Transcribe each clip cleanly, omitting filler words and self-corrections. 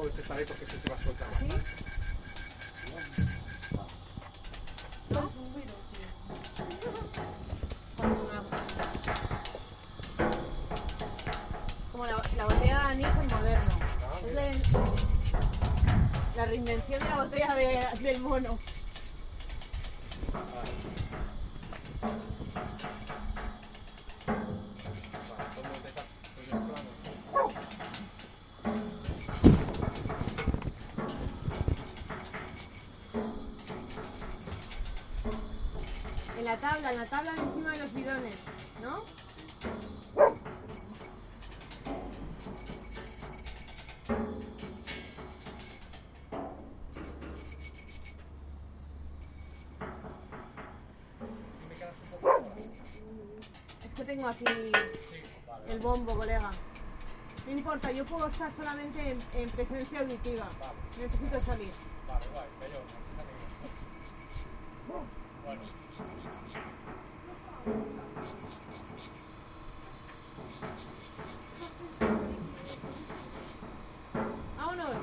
puedes estar ahí porque se va a soltar. ¿Sí? ¿No? Como la botella de anís es moderno. Es la reinvención de la botella del mono. En la tabla encima de los bidones, ¿no? Es que tengo aquí el bombo, colega. No importa, yo puedo estar solamente en presencia auditiva. Necesito salir. Vale, guay, pero bueno. ¡Vámonos!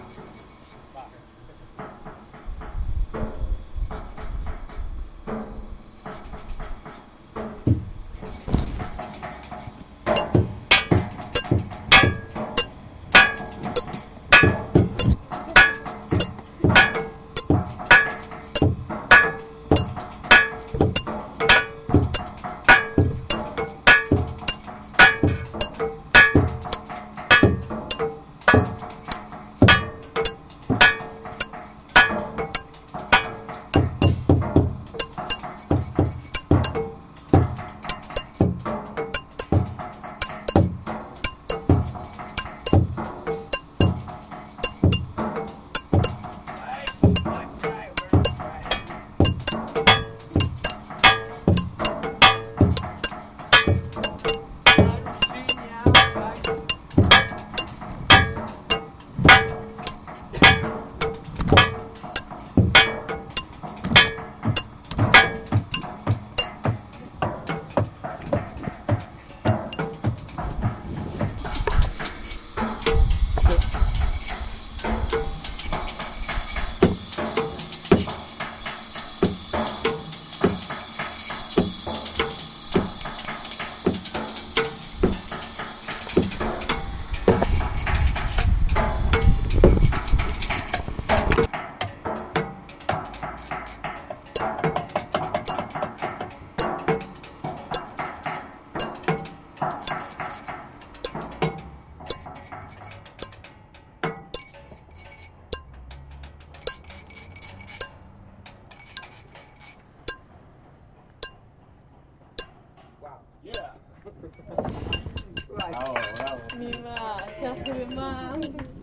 Bravo, bravo. Mi ma, qué asco de ma.